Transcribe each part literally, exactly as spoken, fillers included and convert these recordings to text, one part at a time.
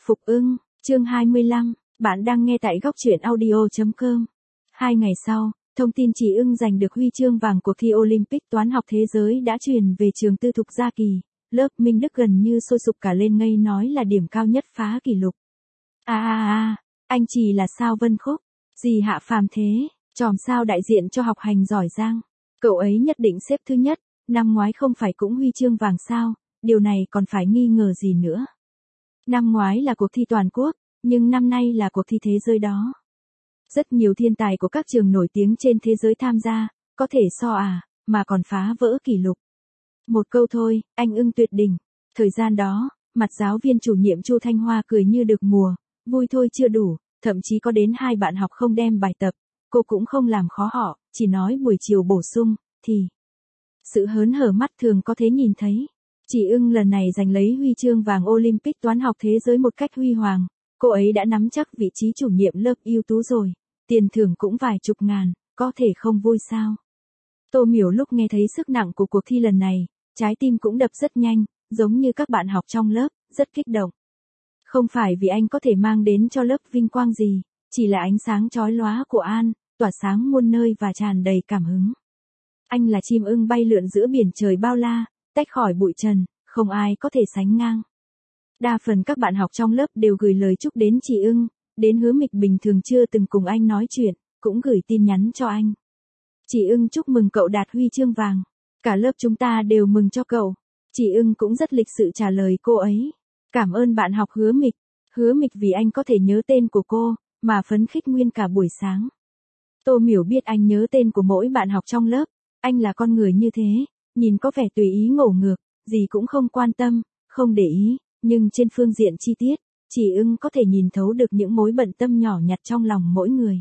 Phục ưng, chương hai mươi lăm, bạn đang nghe tại góc truyện audio chấm com. Hai ngày sau, thông tin Chị Ưng giành được huy chương vàng cuộc thi Olympic toán học thế giới đã truyền về trường tư thục Gia Kỳ. Lớp Minh Đức gần như sôi sục cả lên ngây nói là điểm cao nhất phá kỷ lục. À à à, anh Chị là sao Vân Khúc? Gì hạ phàm thế, chòm sao đại diện cho học hành giỏi giang. Cậu ấy nhất định xếp thứ nhất, năm ngoái không phải cũng huy chương vàng sao, điều này còn phải nghi ngờ gì nữa. Năm ngoái là cuộc thi toàn quốc, nhưng năm nay là cuộc thi thế giới đó. Rất nhiều thiên tài của các trường nổi tiếng trên thế giới tham gia, có thể so à, mà còn phá vỡ kỷ lục. Một câu thôi, anh Ưng tuyệt đỉnh. Thời gian đó, mặt giáo viên chủ nhiệm Chu Thanh Hoa cười như được mùa, vui thôi chưa đủ, thậm chí có đến hai bạn học không đem bài tập, cô cũng không làm khó họ, chỉ nói buổi chiều bổ sung, thì sự hớn hở mắt thường có thể nhìn thấy. Chị Ưng lần này giành lấy huy chương vàng Olympic toán học thế giới một cách huy hoàng, cô ấy đã nắm chắc vị trí chủ nhiệm lớp ưu tú rồi, tiền thưởng cũng vài chục ngàn, có thể không vui sao. Tô Miểu lúc nghe thấy sức nặng của cuộc thi lần này, trái tim cũng đập rất nhanh, giống như các bạn học trong lớp, rất kích động. Không phải vì anh có thể mang đến cho lớp vinh quang gì, chỉ là ánh sáng chói lóa của An, tỏa sáng muôn nơi và tràn đầy cảm hứng. Anh là chim ưng bay lượn giữa biển trời bao la, tách khỏi bụi trần, không ai có thể sánh ngang. Đa phần các bạn học trong lớp đều gửi lời chúc đến chị Ưng, đến Hứa Mịch bình thường chưa từng cùng anh nói chuyện, cũng gửi tin nhắn cho anh. Chị Ưng chúc mừng cậu đạt huy chương vàng, cả lớp chúng ta đều mừng cho cậu. Chị Ưng cũng rất lịch sự trả lời cô ấy. Cảm ơn bạn học Hứa Mịch, Hứa Mịch vì anh có thể nhớ tên của cô, mà phấn khích nguyên cả buổi sáng. Tô Miểu biết anh nhớ tên của mỗi bạn học trong lớp, anh là con người như thế, nhìn có vẻ tùy ý ngổ ngược, gì cũng không quan tâm, không để ý, nhưng trên phương diện chi tiết, chị Ưng có thể nhìn thấu được những mối bận tâm nhỏ nhặt trong lòng mỗi người.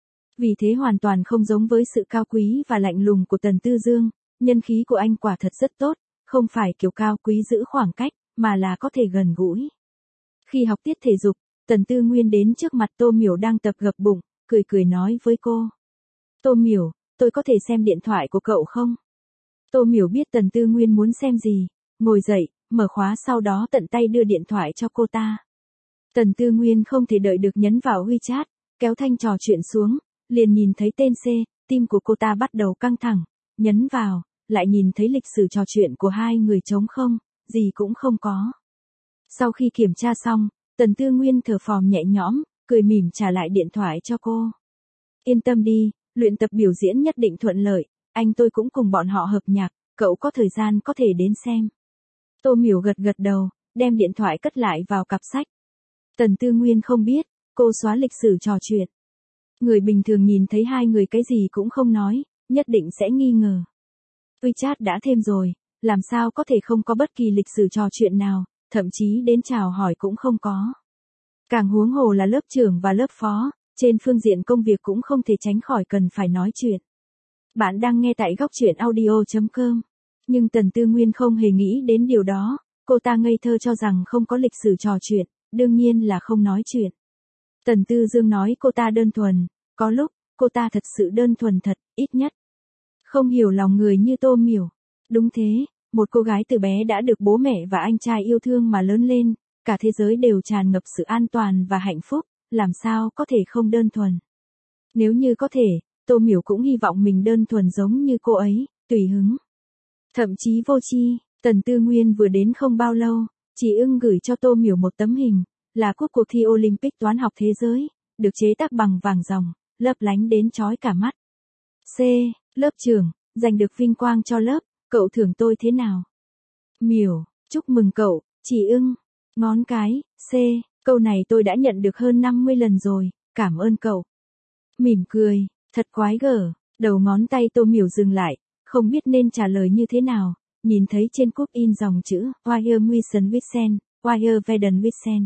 Vì thế hoàn toàn không giống với sự cao quý và lạnh lùng của Tần Tư Dương, nhân khí của anh quả thật rất tốt, không phải kiểu cao quý giữ khoảng cách, mà là có thể gần gũi. Khi học tiết thể dục, Tần Tư Nguyên đến trước mặt Tô Miểu đang tập gập bụng, cười cười nói với cô. Tô Miểu, tôi có thể xem điện thoại của cậu không? Tô Miểu biết Tần Tư Nguyên muốn xem gì, ngồi dậy, mở khóa sau đó tận tay đưa điện thoại cho cô ta. Tần Tư Nguyên không thể đợi được nhấn vào WeChat, kéo thanh trò chuyện xuống, liền nhìn thấy tên C, tim của cô ta bắt đầu căng thẳng, nhấn vào, lại nhìn thấy lịch sử trò chuyện của hai người trống không, gì cũng không có. Sau khi kiểm tra xong, Tần Tư Nguyên thở phào nhẹ nhõm, cười mỉm trả lại điện thoại cho cô. Yên tâm đi, luyện tập biểu diễn nhất định thuận lợi, anh tôi cũng cùng bọn họ hợp nhạc, cậu có thời gian có thể đến xem. Tô Miểu gật gật đầu, đem điện thoại cất lại vào cặp sách. Tần Tư Nguyên không biết, cô xóa lịch sử trò chuyện. Người bình thường nhìn thấy hai người cái gì cũng không nói, nhất định sẽ nghi ngờ. WeChat đã thêm rồi, làm sao có thể không có bất kỳ lịch sử trò chuyện nào, thậm chí đến chào hỏi cũng không có. Càng huống hồ là lớp trưởng và lớp phó, trên phương diện công việc cũng không thể tránh khỏi cần phải nói chuyện. Bạn đang nghe tại góc truyện audio chấm com. Nhưng Tần Tư Nguyên không hề nghĩ đến điều đó, cô ta ngây thơ cho rằng không có lịch sử trò chuyện, đương nhiên là không nói chuyện. Tần Tư Dương nói cô ta đơn thuần, có lúc, cô ta thật sự đơn thuần thật, ít nhất. Không hiểu lòng người như Tô Miểu. Đúng thế, một cô gái từ bé đã được bố mẹ và anh trai yêu thương mà lớn lên, cả thế giới đều tràn ngập sự an toàn và hạnh phúc, làm sao có thể không đơn thuần. Nếu như có thể, Tô Miểu cũng hy vọng mình đơn thuần giống như cô ấy, tùy hứng. Thậm chí vô tri. Tần Tư Nguyên vừa đến không bao lâu, chị Ưng gửi cho Tô Miểu một tấm hình, là cúp cuộc thi Olympic toán học thế giới, được chế tác bằng vàng ròng, lấp lánh đến chói cả mắt. C. Lớp trưởng, giành được vinh quang cho lớp, cậu thưởng tôi thế nào? Miểu, chúc mừng cậu, chị Ưng. Ngón cái, C. Câu này tôi đã nhận được hơn năm mươi lần rồi, cảm ơn cậu. Mỉm cười, thật quái gở, đầu ngón tay Tô Miểu dừng lại, không biết nên trả lời như thế nào, nhìn thấy trên cúp in dòng chữ, Wire Mission Wissen, Wire Werden Wissen.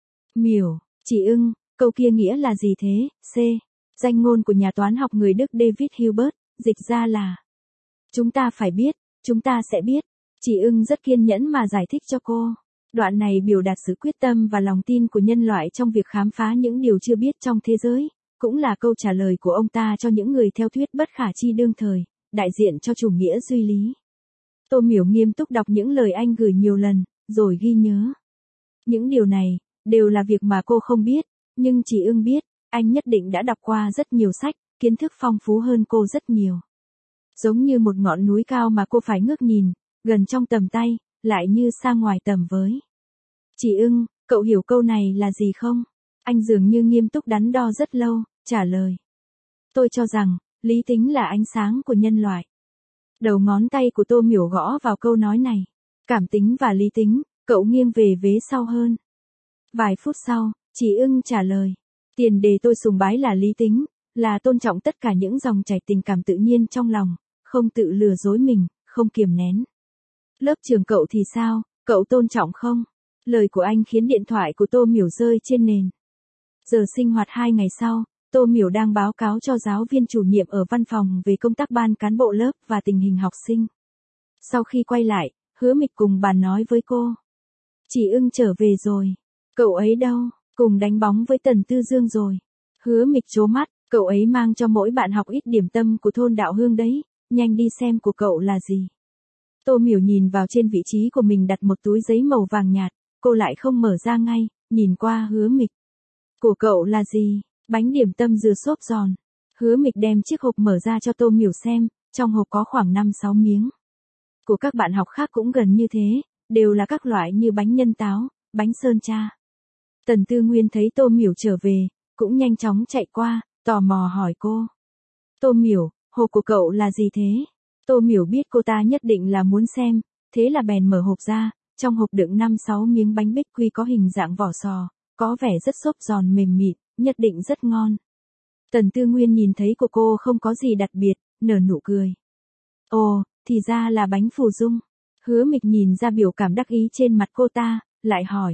Miểu, chị Ưng, câu kia nghĩa là gì thế? C. Danh ngôn của nhà toán học người Đức David Hilbert, dịch ra là chúng ta phải biết, chúng ta sẽ biết. Chị Ưng rất kiên nhẫn mà giải thích cho cô. Đoạn này biểu đạt sự quyết tâm và lòng tin của nhân loại trong việc khám phá những điều chưa biết trong thế giới, cũng là câu trả lời của ông ta cho những người theo thuyết bất khả tri đương thời, đại diện cho chủ nghĩa duy lý. Tô Miểu nghiêm túc đọc những lời anh gửi nhiều lần, rồi ghi nhớ. Những điều này, đều là việc mà cô không biết, nhưng chị ưng biết, anh nhất định đã đọc qua rất nhiều sách, kiến thức phong phú hơn cô rất nhiều. Giống như một ngọn núi cao mà cô phải ngước nhìn, gần trong tầm tay, lại như xa ngoài tầm với. Chị ưng, cậu hiểu câu này là gì không? Anh dường như nghiêm túc đắn đo rất lâu, trả lời. Tôi cho rằng, lý tính là ánh sáng của nhân loại. Đầu ngón tay của Tô Miểu gõ vào câu nói này. Cảm tính và lý tính, cậu nghiêng về vế sau hơn. Vài phút sau, chị ưng trả lời. Tiền đề tôi sùng bái là lý tính, là tôn trọng tất cả những dòng chảy tình cảm tự nhiên trong lòng, không tự lừa dối mình, không kiềm nén. Lớp trường cậu thì sao, cậu tôn trọng không? Lời của anh khiến điện thoại của Tô Miểu rơi trên nền. Giờ sinh hoạt hai ngày sau, Tô Miểu đang báo cáo cho giáo viên chủ nhiệm ở văn phòng về công tác ban cán bộ lớp và tình hình học sinh. Sau khi quay lại, Hứa Mịch cùng bàn nói với cô. Chị ưng trở về rồi. Cậu ấy đâu? Cùng đánh bóng với Tần Tư Dương rồi. Hứa Mịch trố mắt, cậu ấy mang cho mỗi bạn học ít điểm tâm của thôn Đạo Hương đấy, nhanh đi xem của cậu là gì. Tô Miểu nhìn vào trên vị trí của mình đặt một túi giấy màu vàng nhạt, cô lại không mở ra ngay, nhìn qua Hứa Mịch. Của cậu là gì? Bánh điểm tâm dừa xốp giòn. Hứa Mịch đem chiếc hộp mở ra cho Tô Miểu xem, trong hộp có khoảng năm sáu miếng. Của các bạn học khác cũng gần như thế, đều là các loại như bánh nhân táo, bánh sơn tra. Tần Tư Nguyên thấy Tô Miểu trở về, cũng nhanh chóng chạy qua, tò mò hỏi cô. Tô Miểu, hộp của cậu là gì thế? Tô Miểu biết cô ta nhất định là muốn xem, thế là bèn mở hộp ra, trong hộp đựng năm sáu miếng bánh bích quy có hình dạng vỏ sò, có vẻ rất xốp giòn mềm mịn, nhất định rất ngon. Tần Tư Nguyên nhìn thấy của cô không có gì đặc biệt, nở nụ cười. Ồ, thì ra là bánh phù dung. Hứa Mịch nhìn ra biểu cảm đắc ý trên mặt cô ta, lại hỏi.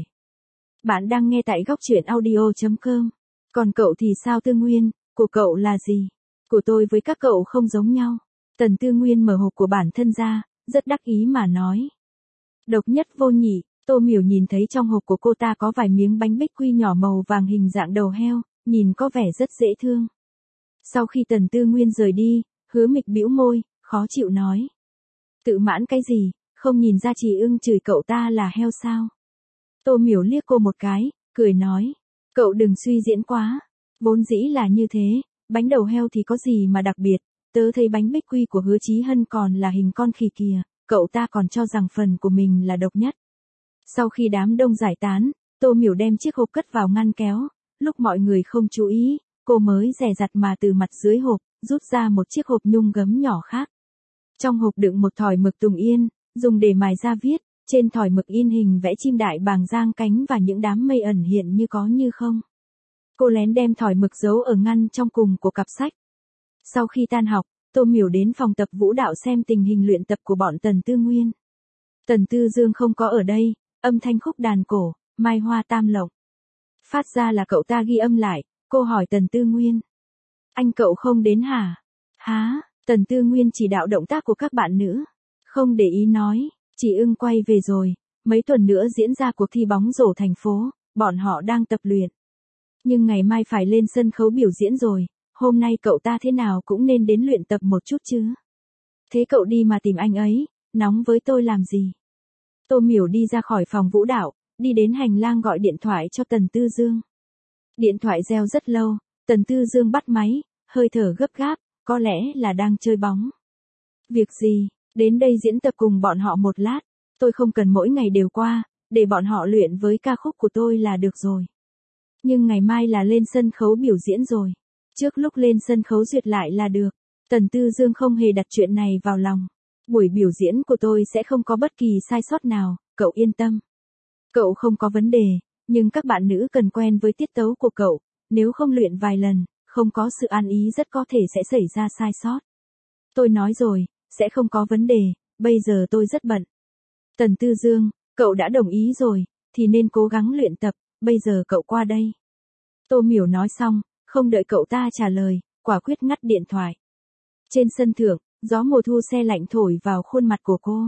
Bạn đang nghe tại góc truyện audio chấm com. Còn cậu thì sao Tư Nguyên, của cậu là gì? Của tôi với các cậu không giống nhau. Tần Tư Nguyên mở hộp của bản thân ra, rất đắc ý mà nói. Độc nhất vô nhị, Tô Miểu nhìn thấy trong hộp của cô ta có vài miếng bánh bích quy nhỏ màu vàng hình dạng đầu heo, nhìn có vẻ rất dễ thương. Sau khi Tần Tư Nguyên rời đi, Hứa Mịch bĩu môi, khó chịu nói. Tự mãn cái gì, không nhìn ra chị ưng chửi cậu ta là heo sao? Tô Miểu liếc cô một cái, cười nói. Cậu đừng suy diễn quá. Vốn dĩ là như thế, bánh đầu heo thì có gì mà đặc biệt, tớ thấy bánh bích quy của Hứa Chí Hân còn là hình con khỉ kìa, cậu ta còn cho rằng phần của mình là độc nhất. Sau khi đám đông giải tán, Tô Miểu đem chiếc hộp cất vào ngăn kéo, lúc mọi người không chú ý, cô mới dè dặt mà từ mặt dưới hộp, rút ra một chiếc hộp nhung gấm nhỏ khác. Trong hộp đựng một thỏi mực tùng yên, dùng để mài ra viết, trên thỏi mực in hình vẽ chim đại bàng giang cánh và những đám mây ẩn hiện như có như không. Cô lén đem thỏi mực giấu ở ngăn trong cùng của cặp sách. Sau khi tan học, Tô Miểu đến phòng tập vũ đạo xem tình hình luyện tập của bọn Tần Tư Nguyên. Tần Tư Dương không có ở đây, âm thanh khúc đàn cổ, mai hoa tam lộng. Phát ra là cậu ta ghi âm lại, cô hỏi Tần Tư Nguyên. Anh cậu không đến hả? Hả? Tần Tư Nguyên chỉ đạo động tác của các bạn nữ. Không để ý nói, chị ưng quay về rồi, mấy tuần nữa diễn ra cuộc thi bóng rổ thành phố, bọn họ đang tập luyện. Nhưng ngày mai phải lên sân khấu biểu diễn rồi, hôm nay cậu ta thế nào cũng nên đến luyện tập một chút chứ. Thế cậu đi mà tìm anh ấy, nóng với tôi làm gì? Tô Miểu đi ra khỏi phòng vũ đạo, đi đến hành lang gọi điện thoại cho Tần Tư Dương. Điện thoại reo rất lâu, Tần Tư Dương bắt máy, hơi thở gấp gáp, có lẽ là đang chơi bóng. Việc gì, đến đây diễn tập cùng bọn họ một lát, tôi không cần mỗi ngày đều qua, để bọn họ luyện với ca khúc của tôi là được rồi. Nhưng ngày mai là lên sân khấu biểu diễn rồi, trước lúc lên sân khấu duyệt lại là được. Tần Tư Dương không hề đặt chuyện này vào lòng. Buổi biểu diễn của tôi sẽ không có bất kỳ sai sót nào, cậu yên tâm. Cậu không có vấn đề, nhưng các bạn nữ cần quen với tiết tấu của cậu, nếu không luyện vài lần, không có sự an ý rất có thể sẽ xảy ra sai sót. Tôi nói rồi, sẽ không có vấn đề, bây giờ tôi rất bận. Tần Tư Dương, cậu đã đồng ý rồi, thì nên cố gắng luyện tập, bây giờ cậu qua đây. Tô Miểu nói xong, không đợi cậu ta trả lời, quả quyết ngắt điện thoại. Trên sân thượng, gió mùa thu se lạnh thổi vào khuôn mặt của cô.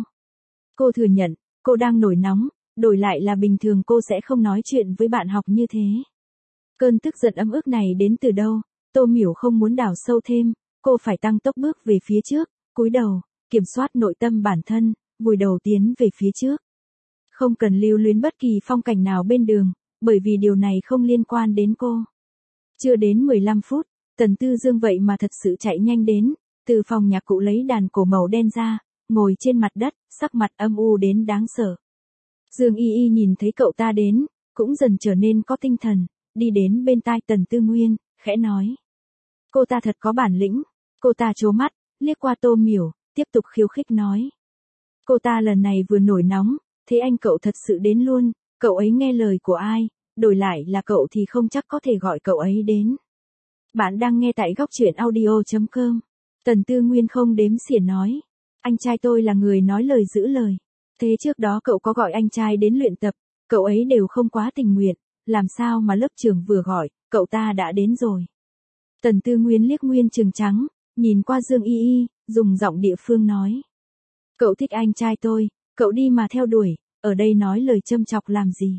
Cô thừa nhận, cô đang nổi nóng, đổi lại là bình thường cô sẽ không nói chuyện với bạn học như thế. Cơn tức giận ấm ức này đến từ đâu, Tô Miểu không muốn đào sâu thêm, cô phải tăng tốc bước về phía trước, cúi đầu, kiểm soát nội tâm bản thân, vùi đầu tiến về phía trước. Không cần lưu luyến bất kỳ phong cảnh nào bên đường, bởi vì điều này không liên quan đến cô. Chưa đến mười lăm phút, Tần Tư Dương vậy mà thật sự chạy nhanh đến, từ phòng nhạc cụ lấy đàn cổ màu đen ra, ngồi trên mặt đất, sắc mặt âm u đến đáng sợ. Dương Y Y nhìn thấy cậu ta đến, cũng dần trở nên có tinh thần, đi đến bên tai Tần Tư Nguyên, khẽ nói. Cô ta thật có bản lĩnh. Cô ta trố mắt, liếc qua Tô Miểu, tiếp tục khiêu khích nói. Cô ta lần này vừa nổi nóng, thế anh cậu thật sự đến luôn, cậu ấy nghe lời của ai, đổi lại là cậu thì không chắc có thể gọi cậu ấy đến. Bạn đang nghe tại góc truyện audio chấm com. Tần Tư Nguyên không đếm xỉa nói. Anh trai tôi là người nói lời giữ lời. Thế trước đó cậu có gọi anh trai đến luyện tập, cậu ấy đều không quá tình nguyện, làm sao mà lớp trưởng vừa gọi, cậu ta đã đến rồi. Tần Tư Nguyên liếc Nguyên Trừng trắng, nhìn qua Dương Y Y, dùng giọng địa phương nói. Cậu thích anh trai tôi, cậu đi mà theo đuổi, ở đây nói lời châm chọc làm gì.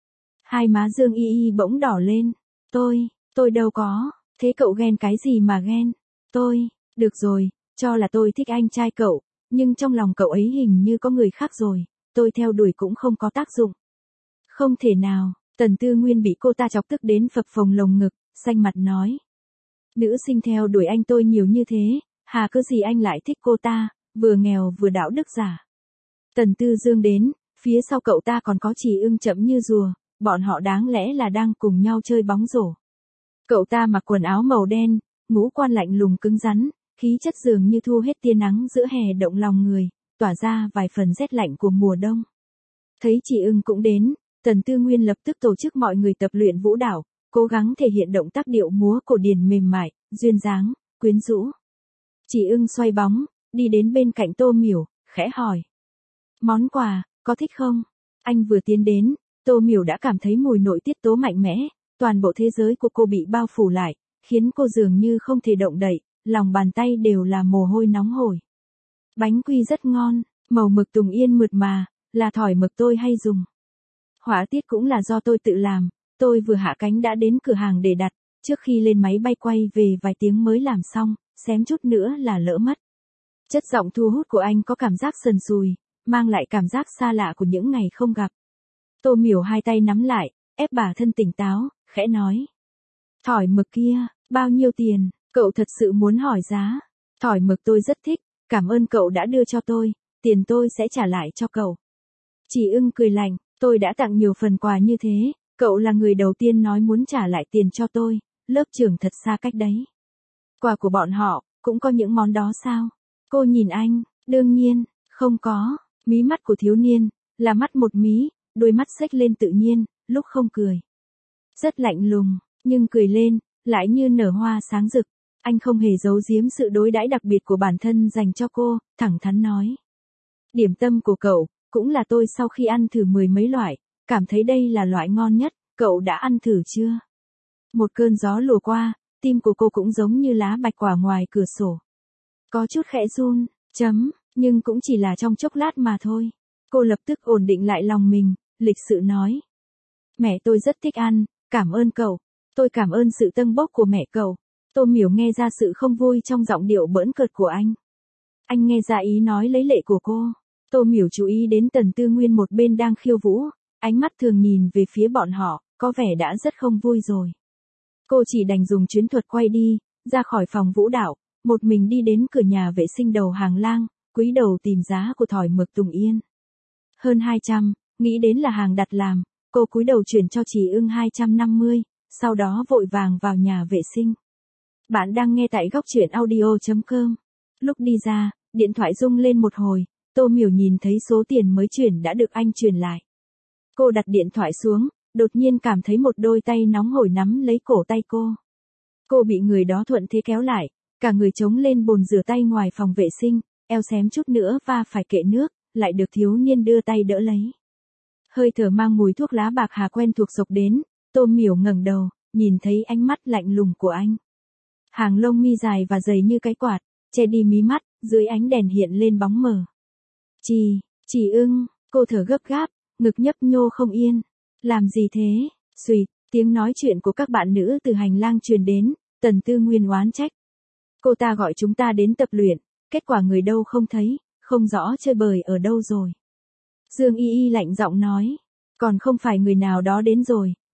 Hai má Dương Y Y bỗng đỏ lên. Tôi, tôi đâu có, thế cậu ghen cái gì mà ghen. Tôi, được rồi, cho là tôi thích anh trai cậu, nhưng trong lòng cậu ấy hình như có người khác rồi, tôi theo đuổi cũng không có tác dụng. Không thể nào, Tần Tư Nguyên bị cô ta chọc tức đến phập phồng lồng ngực, xanh mặt nói. Nữ sinh theo đuổi anh tôi nhiều như thế, hà cớ gì anh lại thích cô ta, vừa nghèo vừa đạo đức giả. Tần Tư Dương đến, phía sau cậu ta còn có Chỉ Ưng chậm như rùa, bọn họ đáng lẽ là đang cùng nhau chơi bóng rổ. Cậu ta mặc quần áo màu đen, ngũ quan lạnh lùng cứng rắn, khí chất dường như thu hết tia nắng giữa hè động lòng người, tỏa ra vài phần rét lạnh của mùa đông. Thấy Chỉ Ưng cũng đến, Tần Tư Nguyên lập tức tổ chức mọi người tập luyện vũ đạo, cố gắng thể hiện động tác điệu múa cổ điển mềm mại, duyên dáng, quyến rũ. Chỉ Ưng xoay bóng, đi đến bên cạnh Tô Miểu, khẽ hỏi. Món quà, có thích không? Anh vừa tiến đến, Tô Miểu đã cảm thấy mùi nội tiết tố mạnh mẽ, toàn bộ thế giới của cô bị bao phủ lại, khiến cô dường như không thể động đậy, lòng bàn tay đều là mồ hôi nóng hổi. Bánh quy rất ngon, màu mực tùng yên mượt mà, là thỏi mực tôi hay dùng. Họa tiết cũng là do tôi tự làm, tôi vừa hạ cánh đã đến cửa hàng để đặt, trước khi lên máy bay quay về vài tiếng mới làm xong, xém chút nữa là lỡ mất. Chất giọng thu hút của anh có cảm giác sần sùi, mang lại cảm giác xa lạ của những ngày không gặp. Tô Miểu hai tay nắm lại, ép bản thân tỉnh táo, khẽ nói. Thỏi mực kia, bao nhiêu tiền, cậu thật sự muốn hỏi giá. Thỏi mực tôi rất thích, cảm ơn cậu đã đưa cho tôi, tiền tôi sẽ trả lại cho cậu. Chỉ Ưng cười lạnh, tôi đã tặng nhiều phần quà như thế, cậu là người đầu tiên nói muốn trả lại tiền cho tôi, lớp trưởng thật xa cách đấy. Quà của bọn họ, cũng có những món đó sao? Cô nhìn anh, đương nhiên, không có, mí mắt của thiếu niên, là mắt một mí, đôi mắt xếch lên tự nhiên, lúc không cười. Rất lạnh lùng, nhưng cười lên, lại như nở hoa sáng rực. Anh không hề giấu giếm sự đối đãi đặc biệt của bản thân dành cho cô, thẳng thắn nói. Điểm tâm của cậu, cũng là tôi sau khi ăn thử mười mấy loại, cảm thấy đây là loại ngon nhất, cậu đã ăn thử chưa? Một cơn gió lùa qua, tim của cô cũng giống như lá bạch quả ngoài cửa sổ. Có chút khẽ run, chấm, nhưng cũng chỉ là trong chốc lát mà thôi. Cô lập tức ổn định lại lòng mình, lịch sự nói. Mẹ tôi rất thích ăn, cảm ơn cậu. Tôi cảm ơn sự tâng bốc của mẹ cậu. Tô Miểu nghe ra sự không vui trong giọng điệu bỡn cợt của anh. Anh nghe ra ý nói lấy lệ của cô. Tô Miểu chú ý đến Tần Tư Nguyên một bên đang khiêu vũ, ánh mắt thường nhìn về phía bọn họ, có vẻ đã rất không vui rồi. Cô chỉ đành dùng chuyến thuật quay đi, ra khỏi phòng vũ đạo, một mình đi đến cửa nhà vệ sinh đầu hàng lang, cúi đầu tìm giá của thỏi mực Tùng Yên. Hơn hai trăm, nghĩ đến là hàng đặt làm, cô cúi đầu chuyển cho Chỉ Ưng hai trăm năm mươi, sau đó vội vàng vào nhà vệ sinh. Bạn đang nghe tại góc truyện audio chấm com. Lúc đi ra, điện thoại rung lên một hồi, Tô Miểu nhìn thấy số tiền mới chuyển đã được anh truyền lại. Cô đặt điện thoại xuống, đột nhiên cảm thấy một đôi tay nóng hổi nắm lấy cổ tay cô. Cô bị người đó thuận thế kéo lại, cả người chống lên bồn rửa tay ngoài phòng vệ sinh, eo xém chút nữa va phải kệ nước, lại được thiếu niên đưa tay đỡ lấy. Hơi thở mang mùi thuốc lá bạc hà quen thuộc sộc đến, Tô Miểu ngẩng đầu, nhìn thấy ánh mắt lạnh lùng của anh. Hàng lông mi dài và dày như cái quạt, che đi mí mắt, dưới ánh đèn hiện lên bóng mờ. Chỉ, Chỉ Ưng, cô thở gấp gáp, ngực nhấp nhô không yên. Làm gì thế? Xuỵt, tiếng nói chuyện của các bạn nữ từ hành lang truyền đến, Tần Tư Nguyên oán trách. Cô ta gọi chúng ta đến tập luyện, kết quả người đâu không thấy, không rõ chơi bời ở đâu rồi. Dương Y Y lạnh giọng nói, còn không phải người nào đó đến rồi,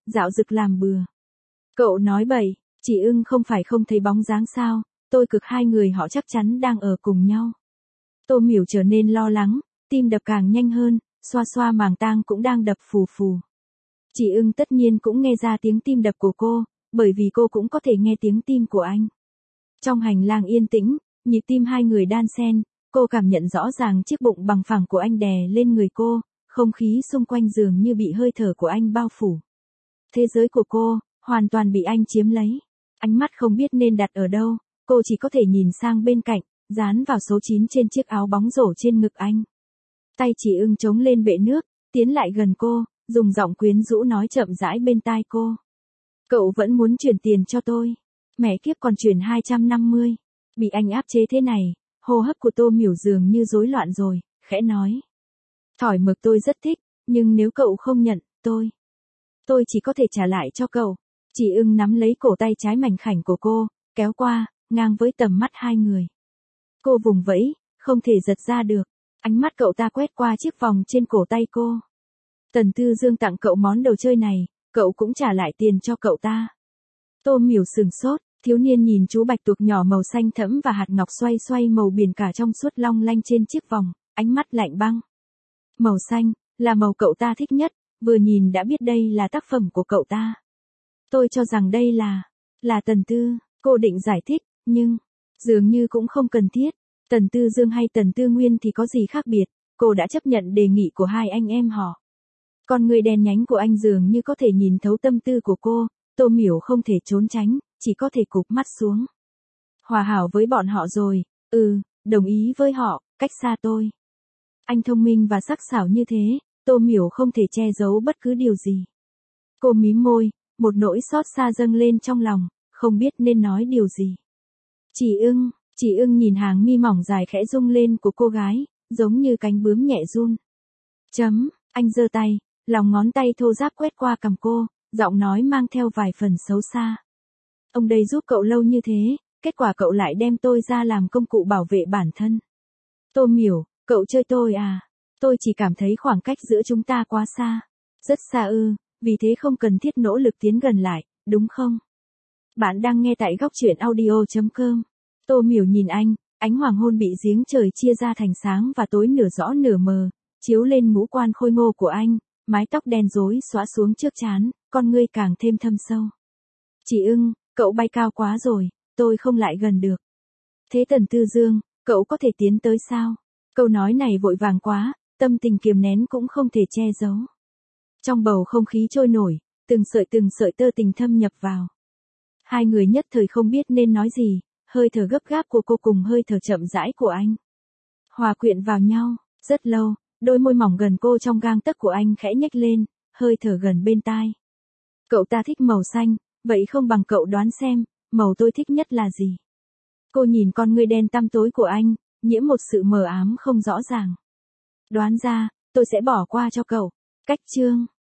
dạo dực làm bừa. Cậu nói bậy, chị ưng không phải không thấy bóng dáng sao, tôi cực hai người họ chắc chắn đang ở cùng nhau. Tô Miểu trở nên lo lắng, tim đập càng nhanh hơn, xoa xoa màng tang cũng đang đập phù phù. Chị ưng tất nhiên cũng nghe ra tiếng tim đập của cô, bởi vì cô cũng có thể nghe tiếng tim của anh. Trong hành lang yên tĩnh, nhịp tim hai người đan xen, cô cảm nhận rõ ràng chiếc bụng bằng phẳng của anh đè lên người cô, không khí xung quanh dường như bị hơi thở của anh bao phủ. Thế giới của cô, hoàn toàn bị anh chiếm lấy. Ánh mắt không biết nên đặt ở đâu, cô chỉ có thể nhìn sang bên cạnh, dán vào số chín trên chiếc áo bóng rổ trên ngực anh. Tay chị ưng chống lên bệ nước, tiến lại gần cô, dùng giọng quyến rũ nói chậm rãi bên tai cô. Cậu vẫn muốn chuyển tiền cho tôi. Mẹ kiếp còn chuyển hai trăm năm mươi. Bị anh áp chế thế này, hô hấp của Tô Miểu dường như rối loạn rồi, khẽ nói. Thỏi mực tôi rất thích, nhưng nếu cậu không nhận, tôi... Tôi chỉ có thể trả lại cho cậu. Chị ưng nắm lấy cổ tay trái mảnh khảnh của cô, kéo qua, ngang với tầm mắt hai người. Cô vùng vẫy, không thể giật ra được. Ánh mắt cậu ta quét qua chiếc vòng trên cổ tay cô. Tần Tư Dương tặng cậu món đồ chơi này, cậu cũng trả lại tiền cho cậu ta. Tô Miểu sừng sốt, thiếu niên nhìn chú bạch tuộc nhỏ màu xanh thẫm và hạt ngọc xoay xoay màu biển cả trong suốt long lanh trên chiếc vòng, ánh mắt lạnh băng. Màu xanh, là màu cậu ta thích nhất, vừa nhìn đã biết đây là tác phẩm của cậu ta. Tôi cho rằng đây là, là Tần Tư, cô định giải thích, nhưng, dường như cũng không cần thiết. Tần Tư Dương hay Tần Tư Nguyên thì có gì khác biệt, cô đã chấp nhận đề nghị của hai anh em họ. Con người đen nhánh của anh dường như có thể nhìn thấu tâm tư của cô, Tô Miểu không thể trốn tránh, chỉ có thể cụp mắt xuống. Hòa hảo với bọn họ rồi, ừ, đồng ý với họ, cách xa tôi. Anh thông minh và sắc sảo như thế, Tô Miểu không thể che giấu bất cứ điều gì. Cô mím môi, một nỗi xót xa dâng lên trong lòng, không biết nên nói điều gì. Chị ưng, chị ưng nhìn hàng mi mỏng dài khẽ rung lên của cô gái, giống như cánh bướm nhẹ run. Chấm, anh giơ tay, lòng ngón tay thô ráp quét qua cằm cô, giọng nói mang theo vài phần xấu xa. Ông đây giúp cậu lâu như thế, kết quả cậu lại đem tôi ra làm công cụ bảo vệ bản thân. Tô Miểu, cậu chơi tôi à? Tôi chỉ cảm thấy khoảng cách giữa chúng ta quá xa. Rất xa ư, vì thế không cần thiết nỗ lực tiến gần lại, đúng không? Bạn đang nghe tại góc truyện audio chấm com. Tô Miểu nhìn anh, ánh hoàng hôn bị giếng trời chia ra thành sáng và tối nửa rõ nửa mờ, chiếu lên ngũ quan khôi ngô của anh, mái tóc đen rối xõa xuống trước trán, con ngươi càng thêm thâm sâu. Chị ưng, cậu bay cao quá rồi, tôi không lại gần được. Thế Tần Tư Dương, cậu có thể tiến tới sao? Câu nói này vội vàng quá, tâm tình kiềm nén cũng không thể che giấu. Trong bầu không khí trôi nổi, từng sợi từng sợi tơ tình thâm nhập vào. Hai người nhất thời không biết nên nói gì, hơi thở gấp gáp của cô cùng hơi thở chậm rãi của anh. Hòa quyện vào nhau, rất lâu, đôi môi mỏng gần cô trong gang tấc của anh khẽ nhếch lên, hơi thở gần bên tai. Cậu ta thích màu xanh, vậy không bằng cậu đoán xem, màu tôi thích nhất là gì? Cô nhìn con ngươi đen tăm tối của anh, nhiễm một sự mờ ám không rõ ràng. Đoán ra, tôi sẽ bỏ qua cho cậu. Cách chương